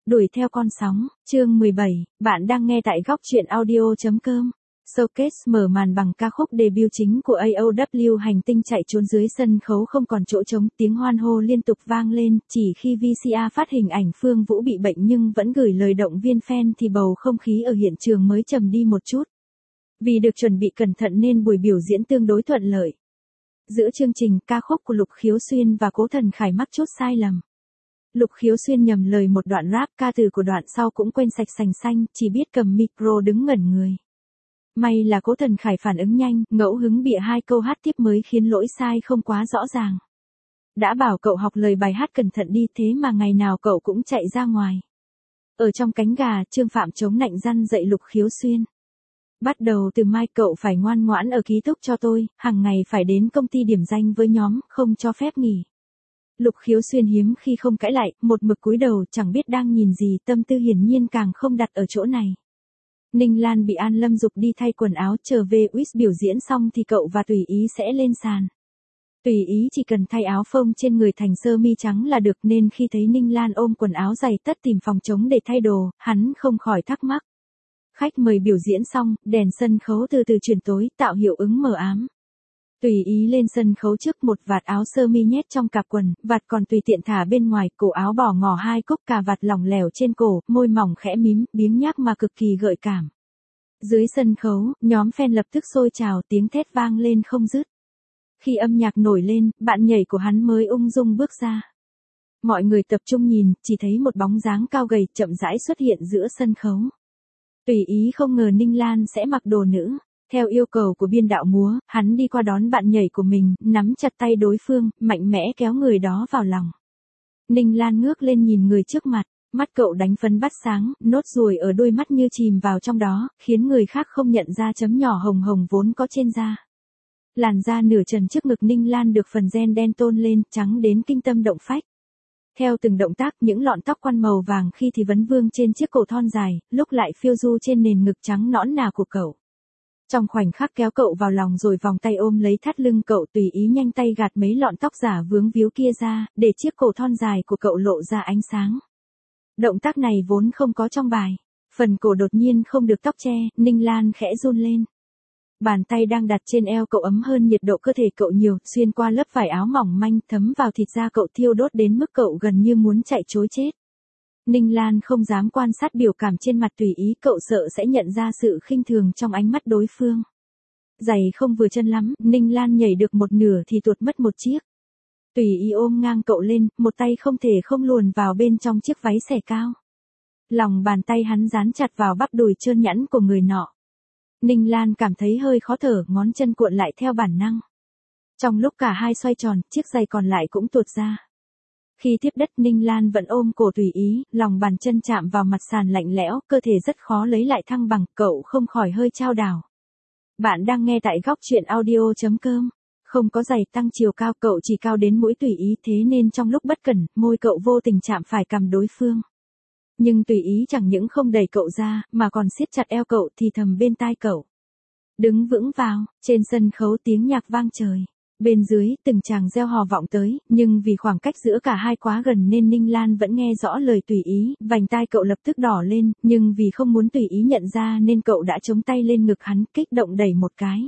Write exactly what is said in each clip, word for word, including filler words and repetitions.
Đuổi theo con sóng, chương mười bảy, bạn đang nghe tại góc truyện audio.com. Showcase mở màn bằng ca khúc debut chính của a o vê hành tinh chạy trốn dưới sân khấu không còn chỗ trống, tiếng hoan hô liên tục vang lên, chỉ khi vê xê a phát hình ảnh Phương Vũ bị bệnh nhưng vẫn gửi lời động viên fan thì bầu không khí ở hiện trường mới trầm đi một chút. Vì được chuẩn bị cẩn thận nên buổi biểu diễn tương đối thuận lợi. Giữa chương trình, ca khúc của Lục Khiếu Xuyên và Cố Thần Khải mắc chút sai lầm. Lục Khiếu Xuyên nhầm lời một đoạn rap, ca từ của đoạn sau cũng quên sạch sành xanh, chỉ biết cầm micro đứng ngẩn người. May là Cố Thần Khải phản ứng nhanh, ngẫu hứng bịa hai câu hát tiếp mới khiến lỗi sai không quá rõ ràng. Đã bảo cậu học lời bài hát cẩn thận đi, thế mà ngày nào cậu cũng chạy ra ngoài. Ở trong cánh gà, Trương Phạm chống nạnh răn dạy Lục Khiếu Xuyên. Bắt đầu từ mai cậu phải ngoan ngoãn ở ký túc cho tôi, hàng ngày phải đến công ty điểm danh với nhóm, không cho phép nghỉ. Lục Khiếu Xuyên hiếm khi không cãi lại, một mực cúi đầu, chẳng biết đang nhìn gì, tâm tư hiển nhiên càng không đặt ở chỗ này. Ninh Lan bị An Lâm giục đi thay quần áo, trở về u ét biểu diễn xong thì cậu và Tùy Ý sẽ lên sàn. Tùy Ý chỉ cần thay áo phông trên người thành sơ mi trắng là được, nên khi thấy Ninh Lan ôm quần áo giày tất tìm phòng trống để thay đồ, hắn không khỏi thắc mắc. Khách mời biểu diễn xong, đèn sân khấu từ từ chuyển tối, tạo hiệu ứng mờ ám. Tùy Ý lên sân khấu trước, một vạt áo sơ mi nhét trong cặp quần, vạt còn tùy tiện thả bên ngoài, cổ áo bỏ ngỏ hai cúc, cà vạt lỏng lẻo trên cổ, môi mỏng khẽ mím, biếng nhác mà cực kỳ gợi cảm. Dưới sân khấu, nhóm fan lập tức sôi trào, tiếng thét vang lên không dứt. Khi âm nhạc nổi lên, bạn nhảy của hắn mới ung dung bước ra. Mọi người tập trung nhìn, chỉ thấy một bóng dáng cao gầy chậm rãi xuất hiện giữa sân khấu. Tùy Ý không ngờ Ninh Lan sẽ mặc đồ nữ. Theo yêu cầu của biên đạo múa, hắn đi qua đón bạn nhảy của mình, nắm chặt tay đối phương, mạnh mẽ kéo người đó vào lòng. Ninh Lan ngước lên nhìn người trước mặt, mắt cậu đánh phấn bắt sáng, nốt ruồi ở đôi mắt như chìm vào trong đó, khiến người khác không nhận ra chấm nhỏ hồng hồng vốn có trên da. Làn da nửa trần trước ngực Ninh Lan được phần ren đen tôn lên, trắng đến kinh tâm động phách. Theo từng động tác, những lọn tóc quăn màu vàng khi thì vấn vương trên chiếc cổ thon dài, lúc lại phiêu du trên nền ngực trắng nõn nà của cậu. Trong khoảnh khắc kéo cậu vào lòng rồi vòng tay ôm lấy thắt lưng cậu, Tùy Ý nhanh tay gạt mấy lọn tóc giả vướng víu kia ra, để chiếc cổ thon dài của cậu lộ ra ánh sáng. Động tác này vốn không có trong bài. Phần cổ đột nhiên không được tóc che, Ninh Lan khẽ run lên. Bàn tay đang đặt trên eo cậu ấm hơn nhiệt độ cơ thể cậu nhiều, xuyên qua lớp vải áo mỏng manh, thấm vào thịt da cậu, thiêu đốt đến mức cậu gần như muốn chạy trối chết. Ninh Lan không dám quan sát biểu cảm trên mặt Tùy Ý, cậu sợ sẽ nhận ra sự khinh thường trong ánh mắt đối phương. Giày không vừa chân lắm, Ninh Lan nhảy được một nửa thì tuột mất một chiếc. Tùy Ý ôm ngang cậu lên, một tay không thể không luồn vào bên trong chiếc váy xẻ cao. Lòng bàn tay hắn dán chặt vào bắp đùi trơn nhẵn của người nọ. Ninh Lan cảm thấy hơi khó thở, ngón chân cuộn lại theo bản năng. Trong lúc cả hai xoay tròn, chiếc giày còn lại cũng tuột ra. Khi tiếp đất, Ninh Lan vẫn ôm cổ Tùy Ý, lòng bàn chân chạm vào mặt sàn lạnh lẽo, cơ thể rất khó lấy lại thăng bằng, cậu không khỏi hơi chao đảo. Bạn đang nghe tại góc truyện audio.com. Không có giày tăng chiều cao, cậu chỉ cao đến mũi Tùy Ý, thế nên trong lúc bất cẩn, môi cậu vô tình chạm phải cằm đối phương. Nhưng Tùy Ý chẳng những không đẩy cậu ra, mà còn siết chặt eo cậu, thì thầm bên tai cậu. Đứng vững vào. Trên sân khấu tiếng nhạc vang trời. Bên dưới, từng chàng reo hò vọng tới, nhưng vì khoảng cách giữa cả hai quá gần nên Ninh Lan vẫn nghe rõ lời Tùy Ý, vành tai cậu lập tức đỏ lên, nhưng vì không muốn Tùy Ý nhận ra nên cậu đã chống tay lên ngực hắn, kích động đẩy một cái.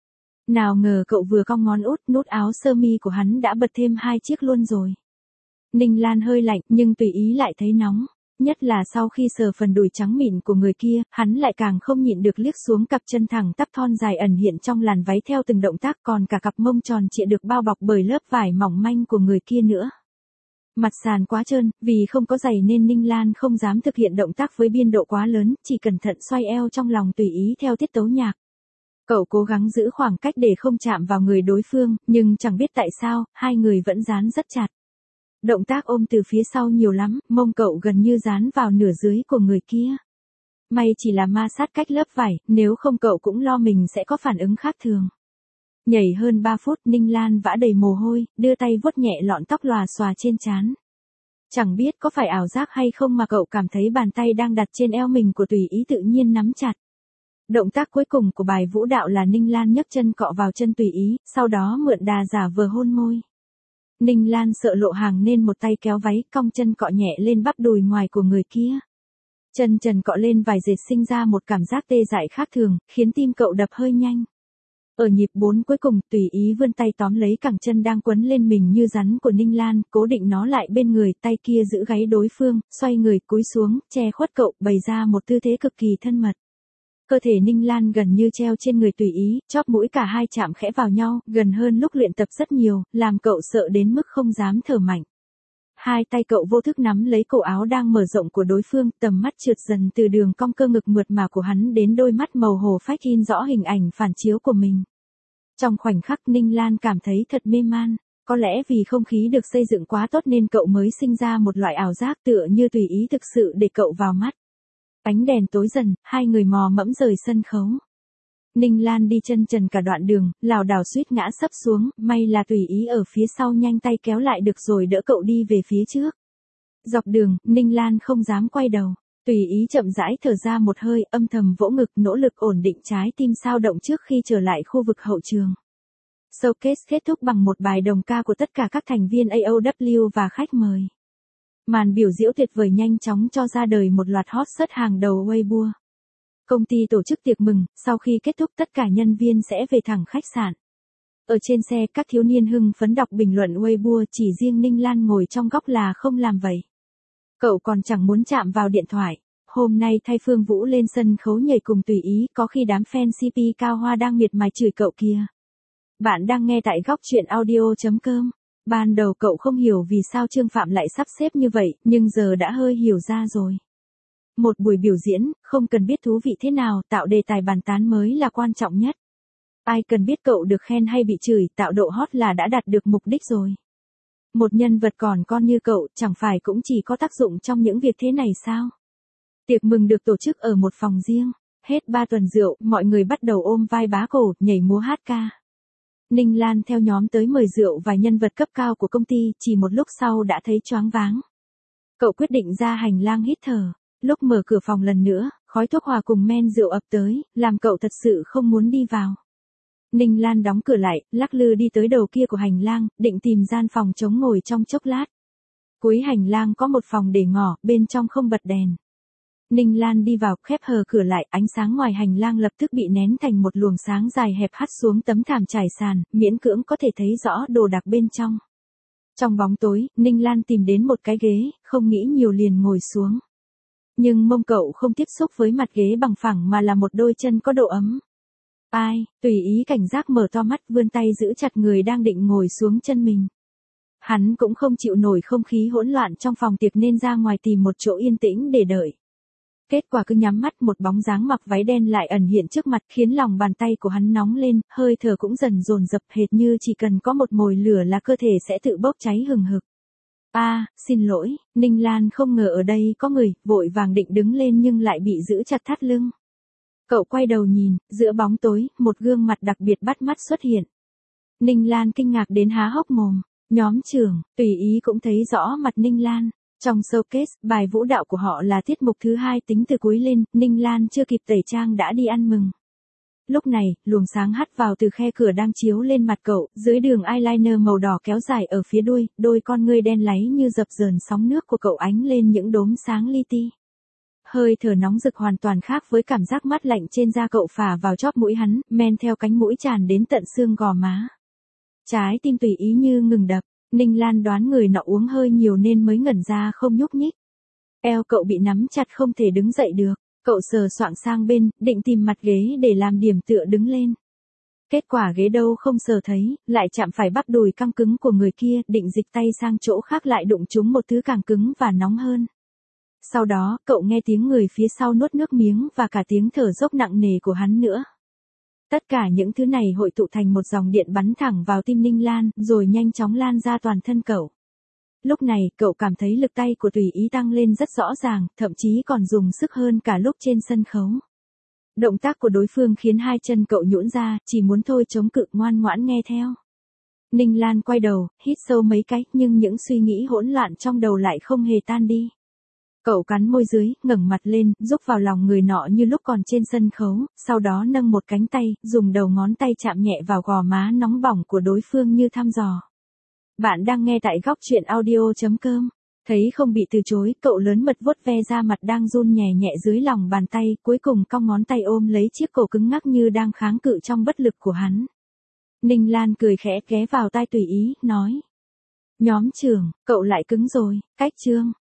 Nào ngờ cậu vừa cong ngón út, nút áo sơ mi của hắn đã bật thêm hai chiếc luôn rồi. Ninh Lan hơi lạnh, nhưng Tùy Ý lại thấy nóng. Nhất là sau khi sờ phần đùi trắng mịn của người kia, hắn lại càng không nhịn được liếc xuống cặp chân thẳng tắp thon dài ẩn hiện trong làn váy theo từng động tác, còn cả cặp mông tròn trịa được bao bọc bởi lớp vải mỏng manh của người kia nữa. Mặt sàn quá trơn, vì không có giày nên Ninh Lan không dám thực hiện động tác với biên độ quá lớn, chỉ cẩn thận xoay eo trong lòng Tùy Ý theo tiết tấu nhạc. Cậu cố gắng giữ khoảng cách để không chạm vào người đối phương, nhưng chẳng biết tại sao, hai người vẫn dán rất chặt. Động tác ôm từ phía sau nhiều lắm, mông cậu gần như dán vào nửa dưới của người kia. May chỉ là ma sát cách lớp vải, nếu không cậu cũng lo mình sẽ có phản ứng khác thường. Nhảy hơn ba phút, Ninh Lan vã đầy mồ hôi, đưa tay vuốt nhẹ lọn tóc lòa xòa trên trán. Chẳng biết có phải ảo giác hay không mà cậu cảm thấy bàn tay đang đặt trên eo mình của Tùy Ý tự nhiên nắm chặt. Động tác cuối cùng của bài vũ đạo là Ninh Lan nhấc chân cọ vào chân Tùy Ý, sau đó mượn đà giả vờ hôn môi. Ninh Lan sợ lộ hàng nên một tay kéo váy, cong chân cọ nhẹ lên bắp đùi ngoài của người kia. Chân trần cọ lên vài dệt sinh ra một cảm giác tê dại khác thường, khiến tim cậu đập hơi nhanh. Ở nhịp bốn cuối cùng, tùy ý vươn tay tóm lấy cẳng chân đang quấn lên mình như rắn của Ninh Lan, cố định nó lại bên người, tay kia giữ gáy đối phương, xoay người cúi xuống, che khuất cậu, bày ra một tư thế cực kỳ thân mật. Cơ thể Ninh Lan gần như treo trên người tùy ý, chóp mũi cả hai chạm khẽ vào nhau, gần hơn lúc luyện tập rất nhiều, làm cậu sợ đến mức không dám thở mạnh. Hai tay cậu vô thức nắm lấy cổ áo đang mở rộng của đối phương, tầm mắt trượt dần từ đường cong cơ ngực mượt mà của hắn đến đôi mắt màu hồ phách in rõ hình ảnh phản chiếu của mình. Trong khoảnh khắc Ninh Lan cảm thấy thật mê man, có lẽ vì không khí được xây dựng quá tốt nên cậu mới sinh ra một loại ảo giác tựa như tùy ý thực sự để cậu vào mắt. Ánh đèn tối dần, hai người mò mẫm rời sân khấu. Ninh Lan đi chân trần cả đoạn đường, lảo đảo suýt ngã sấp xuống, may là tùy ý ở phía sau nhanh tay kéo lại được rồi đỡ cậu đi về phía trước. Dọc đường, Ninh Lan không dám quay đầu, tùy ý chậm rãi thở ra một hơi, âm thầm vỗ ngực nỗ lực ổn định trái tim sao động trước khi trở lại khu vực hậu trường. Showcase kết thúc bằng một bài đồng ca của tất cả các thành viên a o vê và khách mời. Màn biểu diễn tuyệt vời nhanh chóng cho ra đời một loạt hot search hàng đầu Weibo. Công ty tổ chức tiệc mừng, sau khi kết thúc tất cả nhân viên sẽ về thẳng khách sạn. Ở trên xe các thiếu niên hưng phấn đọc bình luận Weibo, chỉ riêng Ninh Lan ngồi trong góc là không làm vậy. Cậu còn chẳng muốn chạm vào điện thoại. Hôm nay thay Phương Vũ lên sân khấu nhảy cùng tùy ý, có khi đám fan xê pê Cao Hoa đang miệt mài chửi cậu kia. Bạn đang nghe tại góc truyện audio chấm com. Ban đầu cậu không hiểu vì sao Trương Phạm lại sắp xếp như vậy, nhưng giờ đã hơi hiểu ra rồi. Một buổi biểu diễn, không cần biết thú vị thế nào, tạo đề tài bàn tán mới là quan trọng nhất. Ai cần biết cậu được khen hay bị chửi, tạo độ hot là đã đạt được mục đích rồi. Một nhân vật còn con như cậu, chẳng phải cũng chỉ có tác dụng trong những việc thế này sao? Tiệc mừng được tổ chức ở một phòng riêng. Hết ba tuần rượu, mọi người bắt đầu ôm vai bá cổ, nhảy múa hát ca. Ninh Lan theo nhóm tới mời rượu và nhân vật cấp cao của công ty, chỉ một lúc sau đã thấy choáng váng. Cậu quyết định ra hành lang hít thở. Lúc mở cửa phòng lần nữa, khói thuốc hòa cùng men rượu ập tới, làm cậu thật sự không muốn đi vào. Ninh Lan đóng cửa lại, lắc lư đi tới đầu kia của hành lang, định tìm gian phòng trống ngồi trong chốc lát. Cuối hành lang có một phòng để ngỏ, bên trong không bật đèn. Ninh Lan đi vào, khép hờ cửa lại, ánh sáng ngoài hành lang lập tức bị nén thành một luồng sáng dài hẹp hắt xuống tấm thảm trải sàn, miễn cưỡng có thể thấy rõ đồ đạc bên trong. Trong bóng tối, Ninh Lan tìm đến một cái ghế, không nghĩ nhiều liền ngồi xuống. Nhưng mông cậu không tiếp xúc với mặt ghế bằng phẳng mà là một đôi chân có độ ấm. Ai, tùy ý cảnh giác mở to mắt vươn tay giữ chặt người đang định ngồi xuống chân mình. Hắn cũng không chịu nổi không khí hỗn loạn trong phòng tiệc nên ra ngoài tìm một chỗ yên tĩnh để đợi. Kết quả cứ nhắm mắt một bóng dáng mặc váy đen lại ẩn hiện trước mặt khiến lòng bàn tay của hắn nóng lên, hơi thở cũng dần dồn dập hệt như chỉ cần có một mồi lửa là cơ thể sẽ tự bốc cháy hừng hực. A, à, xin lỗi, Ninh Lan không ngờ ở đây có người, vội vàng định đứng lên nhưng lại bị giữ chặt thắt lưng. Cậu quay đầu nhìn, giữa bóng tối, một gương mặt đặc biệt bắt mắt xuất hiện. Ninh Lan kinh ngạc đến há hốc mồm, nhóm trưởng, tùy ý cũng thấy rõ mặt Ninh Lan. Trong showcase, bài vũ đạo của họ là tiết mục thứ hai tính từ cuối lên, Ninh Lan chưa kịp tẩy trang đã đi ăn mừng. Lúc này, luồng sáng hắt vào từ khe cửa đang chiếu lên mặt cậu, dưới đường eyeliner màu đỏ kéo dài ở phía đuôi, đôi con ngươi đen láy như dập dờn sóng nước của cậu ánh lên những đốm sáng li ti. Hơi thở nóng rực hoàn toàn khác với cảm giác mát lạnh trên da cậu phả vào chóp mũi hắn, men theo cánh mũi tràn đến tận xương gò má. Trái tim tùy ý như ngừng đập, Ninh Lan đoán người nọ uống hơi nhiều nên mới ngẩn ra không nhúc nhích. Eo cậu bị nắm chặt không thể đứng dậy được. Cậu sờ soạng sang bên, định tìm mặt ghế để làm điểm tựa đứng lên. Kết quả ghế đâu không sờ thấy, lại chạm phải bắp đùi căng cứng của người kia, định dịch tay sang chỗ khác lại đụng trúng một thứ càng cứng và nóng hơn. Sau đó, cậu nghe tiếng người phía sau nuốt nước miếng và cả tiếng thở dốc nặng nề của hắn nữa. Tất cả những thứ này hội tụ thành một dòng điện bắn thẳng vào tim Ninh Lan, rồi nhanh chóng lan ra toàn thân cậu. Lúc này, cậu cảm thấy lực tay của tùy ý tăng lên rất rõ ràng, thậm chí còn dùng sức hơn cả lúc trên sân khấu. Động tác của đối phương khiến hai chân cậu nhũn ra, chỉ muốn thôi chống cự ngoan ngoãn nghe theo. Ninh Lan quay đầu, hít sâu mấy cái, nhưng những suy nghĩ hỗn loạn trong đầu lại không hề tan đi. Cậu cắn môi dưới, ngẩng mặt lên, rúc vào lòng người nọ như lúc còn trên sân khấu, sau đó nâng một cánh tay, dùng đầu ngón tay chạm nhẹ vào gò má nóng bỏng của đối phương như thăm dò. Bạn đang nghe tại góc chuyện audio chấm com. Thấy không bị từ chối, cậu lớn mật vuốt ve da mặt đang run nhẹ nhẹ dưới lòng bàn tay, cuối cùng cong ngón tay ôm lấy chiếc cổ cứng ngắc như đang kháng cự trong bất lực của hắn. Ninh Lan cười khẽ ghé vào tai tùy ý, nói. Nhóm trưởng, cậu lại cứng rồi, cách chương.